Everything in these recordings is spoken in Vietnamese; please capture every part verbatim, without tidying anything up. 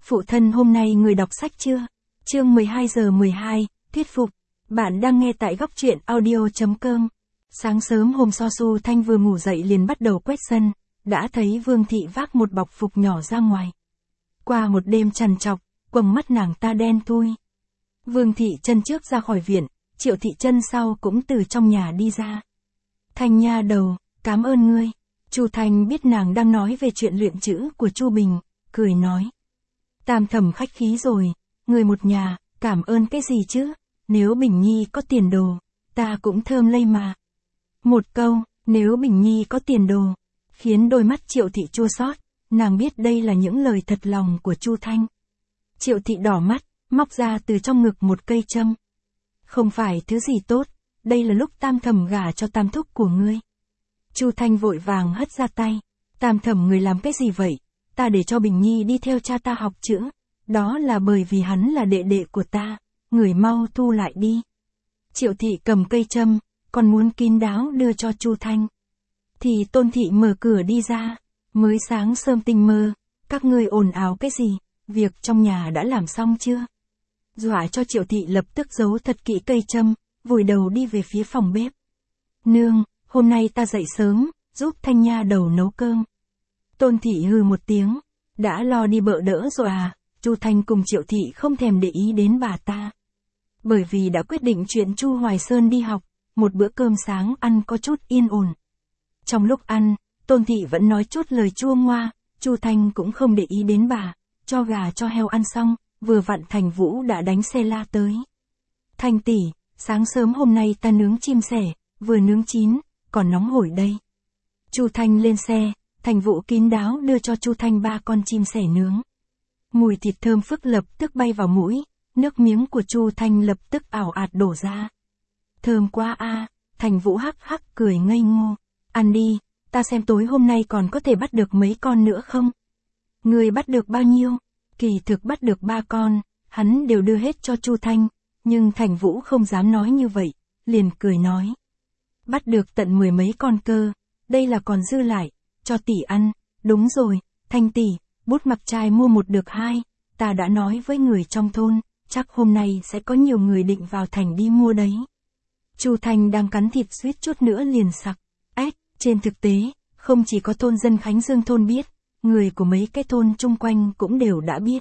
Phụ thân hôm nay người đọc sách chưa? Chương mười hai giờ mười hai, thuyết phục. Bạn đang nghe tại góc truyện audio chấm com. Sáng sớm hôm sau Su Thanh vừa ngủ dậy liền bắt đầu quét sân, đã thấy Vương Thị vác một bọc phục nhỏ ra ngoài. Qua một đêm trằn trọc, quầng mắt nàng ta đen thui. Vương Thị chân trước ra khỏi viện, Triệu Thị chân sau cũng từ trong nhà đi ra. Thanh nha đầu, cảm ơn ngươi. Chu Thanh biết nàng đang nói về chuyện luyện chữ của Chu Bình, cười nói. Tam thẩm khách khí rồi, người một nhà, cảm ơn cái gì chứ, nếu Bình Nhi có tiền đồ, ta cũng thơm lây mà. Một câu, nếu Bình Nhi có tiền đồ, khiến đôi mắt Triệu Thị chua xót, nàng biết đây là những lời thật lòng của Chu Thanh. Triệu Thị đỏ mắt, móc ra từ trong ngực một cây châm. Không phải thứ gì tốt, đây là lúc tam thẩm gả cho tam thúc của ngươi. Chu Thanh vội vàng hất ra tay. Tam thẩm người làm cái gì vậy? Ta để cho Bình Nhi đi theo cha ta học chữ. Đó là bởi vì hắn là đệ đệ của ta. Người mau thu lại đi. Triệu Thị cầm cây châm, còn muốn kín đáo đưa cho Chu Thanh. Thì Tôn Thị mở cửa đi ra. Mới sáng sớm tinh mơ, các ngươi ồn ào cái gì? Việc trong nhà đã làm xong chưa? Dọa cho Triệu Thị lập tức giấu thật kỹ cây châm, vùi đầu đi về phía phòng bếp. Nương, hôm nay ta dậy sớm, giúp Thanh nha đầu nấu cơm. Tôn Thị hừ một tiếng, đã lo đi bợ đỡ rồi à? Chu Thanh cùng Triệu Thị không thèm để ý đến bà ta. Bởi vì đã quyết định chuyện Chu Hoài Sơn đi học, một bữa cơm sáng ăn có chút yên ổn. Trong lúc ăn, Tôn Thị vẫn nói chút lời chua ngoa, Chu Thanh cũng không để ý đến bà, cho gà cho heo ăn xong, vừa vặn Thành Vũ đã đánh xe la tới. Thanh tỷ, sáng sớm hôm nay ta nướng chim sẻ, vừa nướng chín, còn nóng hổi đây. Chu Thanh lên xe, Thành Vũ kín đáo đưa cho Chu Thanh ba con chim sẻ nướng. Mùi thịt thơm phức lập tức bay vào mũi, nước miếng của Chu Thanh lập tức ảo ạt đổ ra. Thơm quá a, Thành Vũ hắc hắc cười ngây ngô. Ăn đi, ta xem tối hôm nay còn có thể bắt được mấy con nữa không? Người bắt được bao nhiêu? Kỳ thực bắt được ba con, hắn đều đưa hết cho Chu Thanh, nhưng Thành Vũ không dám nói như vậy, liền cười nói. Bắt được tận mười mấy con cơ, đây là còn dư lại, cho tỷ ăn. Đúng rồi, Thanh tỷ, bút mặc trai mua một được hai, ta đã nói với người trong thôn, chắc hôm nay sẽ có nhiều người định vào thành đi mua đấy. Chu Thanh đang cắn thịt suýt chút nữa liền sặc. Ếch, trên thực tế, không chỉ có thôn dân Khánh Dương thôn biết, người của mấy cái thôn chung quanh cũng đều đã biết.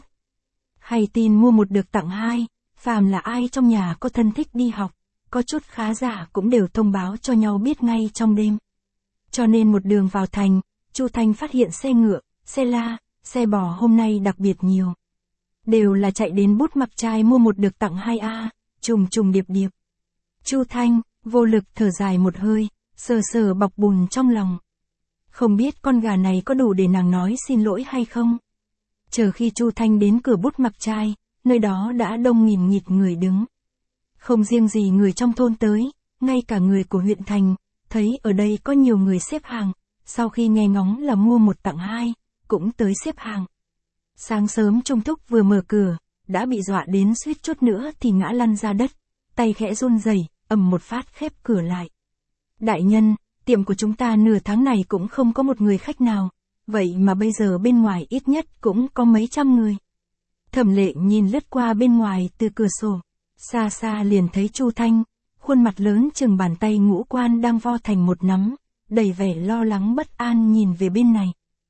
Hay tin mua một được tặng hai, phàm là ai trong nhà có thân thích đi học, có chút khá giả cũng đều thông báo cho nhau biết ngay trong đêm. Cho nên một đường vào thành, Chu Thanh phát hiện xe ngựa, xe la, xe bò hôm nay đặc biệt nhiều. Đều là chạy đến bút mặc trai mua một được tặng hai a, trùng trùng điệp điệp. Chu Thanh, vô lực thở dài một hơi, sờ sờ bọc bùn trong lòng. Không biết con gà này có đủ để nàng nói xin lỗi hay không? Chờ khi Chu Thanh đến cửa bút mặc trai, nơi đó đã đông nghìn nghịt người đứng. Không riêng gì người trong thôn tới, ngay cả người của huyện thành, thấy ở đây có nhiều người xếp hàng, sau khi nghe ngóng là mua một tặng hai, cũng tới xếp hàng. Sáng sớm Trung Thúc vừa mở cửa, đã bị dọa đến suýt chút nữa thì ngã lăn ra đất, tay khẽ run rẩy, ầm một phát khép cửa lại. Đại nhân, tiệm của chúng ta nửa tháng này cũng không có một người khách nào, vậy mà bây giờ bên ngoài ít nhất cũng có mấy trăm người. Thẩm Lệ nhìn lướt qua bên ngoài từ cửa sổ, xa xa liền thấy Chu Thanh, khuôn mặt lớn chừng bàn tay ngũ quan đang vo thành một nắm, đầy vẻ lo lắng bất an nhìn về bên này.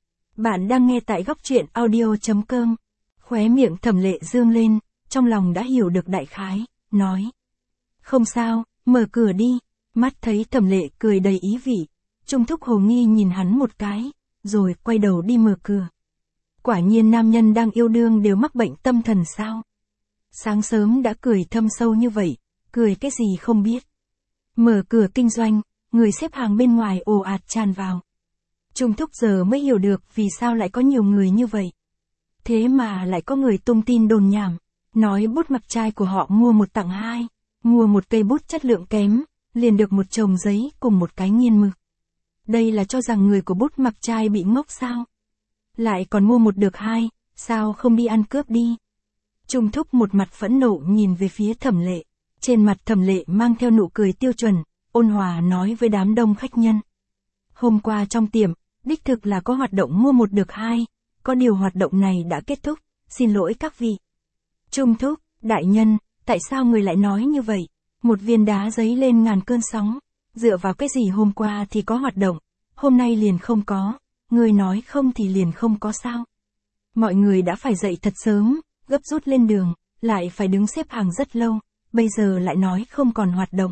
Bạn đang nghe tại góc truyện audio chấm com. Khóe miệng Thẩm Lệ dương lên, trong lòng đã hiểu được đại khái, nói. Không sao, mở cửa đi. Mắt thấy Thẩm Lệ cười đầy ý vị, Trung Thúc hồ nghi nhìn hắn một cái, rồi quay đầu đi mở cửa. Quả nhiên nam nhân đang yêu đương đều mắc bệnh tâm thần sao? Sáng sớm đã cười thâm sâu như vậy, cười cái gì không biết. Mở cửa kinh doanh, người xếp hàng bên ngoài ồ ạt tràn vào. Trung Thúc giờ mới hiểu được vì sao lại có nhiều người như vậy. Thế mà lại có người tung tin đồn nhảm, nói bút mặc trai của họ mua một tặng hai, mua một cây bút chất lượng kém, liền được một chồng giấy cùng một cái nghiên mực. Đây là cho rằng người của bút mặc trai bị ngốc sao? Lại còn mua một được hai, sao không đi ăn cướp đi? Trung Thúc một mặt phẫn nộ nhìn về phía Thẩm Lệ, trên mặt Thẩm Lệ mang theo nụ cười tiêu chuẩn, ôn hòa nói với đám đông khách nhân. Hôm qua trong tiệm, đích thực là có hoạt động mua một được hai, có điều hoạt động này đã kết thúc, xin lỗi các vị. Trung thúc, đại nhân, tại sao người lại nói như vậy? Một viên đá giấy lên ngàn cơn sóng. Dựa vào cái gì hôm qua thì có hoạt động, hôm nay liền không có, người nói không thì liền không có sao? Mọi người đã phải dậy thật sớm, gấp rút lên đường, lại phải đứng xếp hàng rất lâu, bây giờ lại nói không còn hoạt động.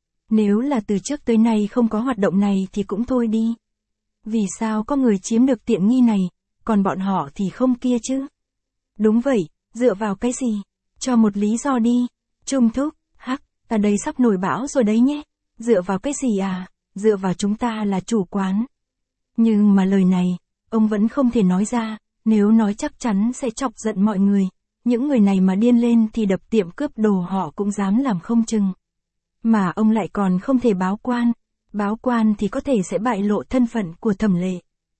Nếu là từ trước tới nay không có hoạt động này thì cũng thôi đi. Vì sao có người chiếm được tiện nghi này, còn bọn họ thì không kia chứ? Đúng vậy, dựa vào cái gì? Cho một lý do đi. Trung thúc, hắc, ta đây sắp nổi bão rồi đấy nhé. Dựa vào cái gì à? Dựa vào chúng ta là chủ quán. Nhưng mà lời này, ông vẫn không thể nói ra, nếu nói chắc chắn sẽ chọc giận mọi người. Những người này mà điên lên thì đập tiệm cướp đồ họ cũng dám làm không chừng. Mà ông lại còn không thể báo quan. Báo quan thì có thể sẽ bại lộ thân phận của Thẩm Lệ.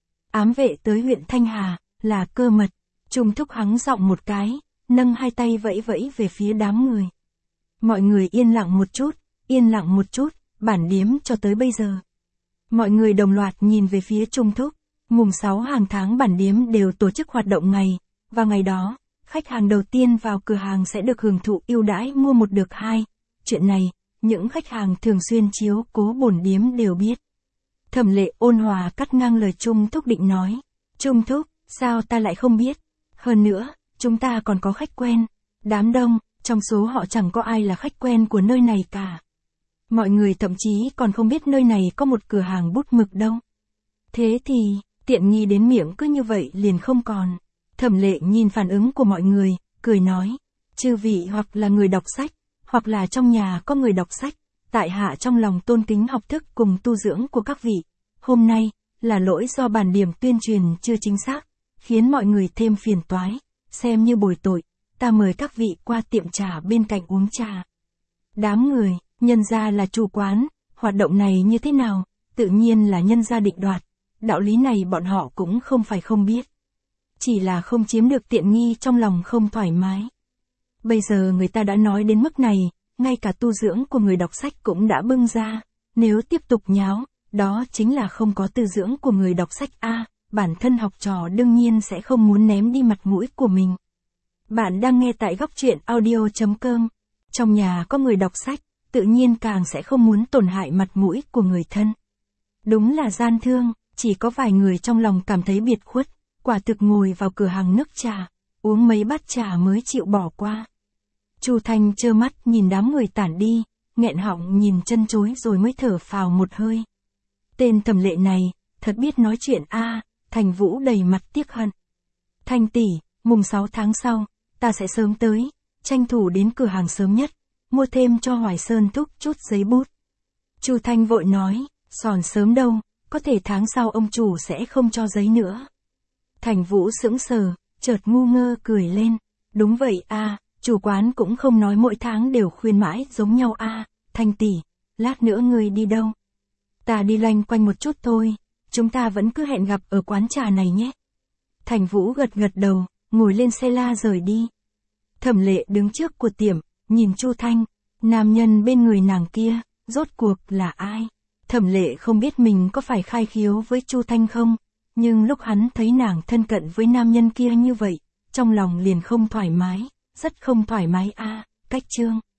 Ám vệ tới huyện Thanh Hà, là cơ mật. Trung thúc hắng giọng một cái, nâng hai tay vẫy vẫy về phía đám người. Mọi người yên lặng một chút, yên lặng một chút, bản điếm cho tới bây giờ. Mọi người đồng loạt nhìn về phía Trung thúc. Mùng sáu hàng tháng bản điếm đều tổ chức hoạt động ngày. Vào ngày đó, khách hàng đầu tiên vào cửa hàng sẽ được hưởng thụ ưu đãi mua một được hai. Chuyện này, những khách hàng thường xuyên chiếu cố bổn điếm đều biết. Thẩm Lệ ôn hòa cắt ngang lời Trung thúc định nói. Trung thúc, sao ta lại không biết? Hơn nữa, chúng ta còn có khách quen. Đám đông, trong số họ chẳng có ai là khách quen của nơi này cả. Mọi người thậm chí còn không biết nơi này có một cửa hàng bút mực đâu. Thế thì, tiện nghi đến miệng cứ như vậy liền không còn. Thẩm Lệ nhìn phản ứng của mọi người, cười nói. Chư vị hoặc là người đọc sách, hoặc là trong nhà có người đọc sách, tại hạ trong lòng tôn kính học thức cùng tu dưỡng của các vị. Hôm nay, là lỗi do bản điểm tuyên truyền chưa chính xác, khiến mọi người thêm phiền toái, xem như bồi tội, ta mời các vị qua tiệm trà bên cạnh uống trà. Đám người, nhân gia là chủ quán, hoạt động này như thế nào, tự nhiên là nhân gia định đoạt, đạo lý này bọn họ cũng không phải không biết. Chỉ là không chiếm được tiện nghi trong lòng không thoải mái. Bây giờ người ta đã nói đến mức này, ngay cả tu dưỡng của người đọc sách cũng đã bưng ra, nếu tiếp tục nháo, đó chính là không có tư dưỡng của người đọc sách a, à, bản thân học trò đương nhiên sẽ không muốn ném đi mặt mũi của mình. Bạn đang nghe tại góc truyện audio chấm com. Trong nhà có người đọc sách, tự nhiên càng sẽ không muốn tổn hại mặt mũi của người thân. Đúng là gian thương, chỉ có vài người trong lòng cảm thấy biệt khuất, quả thực ngồi vào cửa hàng nước trà, uống mấy bát trà mới chịu bỏ qua. Chu Thanh trơ mắt nhìn đám người tản đi, nghẹn họng nhìn chân chối rồi mới thở phào một hơi. Tên Thẩm Lệ này, thật biết nói chuyện a. À, Thành Vũ đầy mặt tiếc hận. Thanh tỷ, mùng sáu tháng sau, ta sẽ sớm tới, tranh thủ đến cửa hàng sớm nhất, mua thêm cho Hoài Sơn thúc chút giấy bút. Chu Thanh vội nói, sòn sớm đâu, có thể tháng sau ông chủ sẽ không cho giấy nữa. Thành Vũ sững sờ, chợt ngu ngơ cười lên, đúng vậy a, à, chủ quán cũng không nói mỗi tháng đều khuyên mãi giống nhau a. À, Thanh tỷ, lát nữa ngươi đi đâu? Ta đi loanh quanh một chút thôi, chúng ta vẫn cứ hẹn gặp ở quán trà này nhé. Thành Vũ gật gật đầu, ngồi lên xe la rời đi. Thẩm Lệ đứng trước của tiệm, nhìn Chu Thanh, nam nhân bên người nàng kia, rốt cuộc là ai? Thẩm Lệ không biết mình có phải khai khiếu với Chu Thanh không, nhưng lúc hắn thấy nàng thân cận với nam nhân kia như vậy, trong lòng liền không thoải mái, rất không thoải mái a. À, cách chương.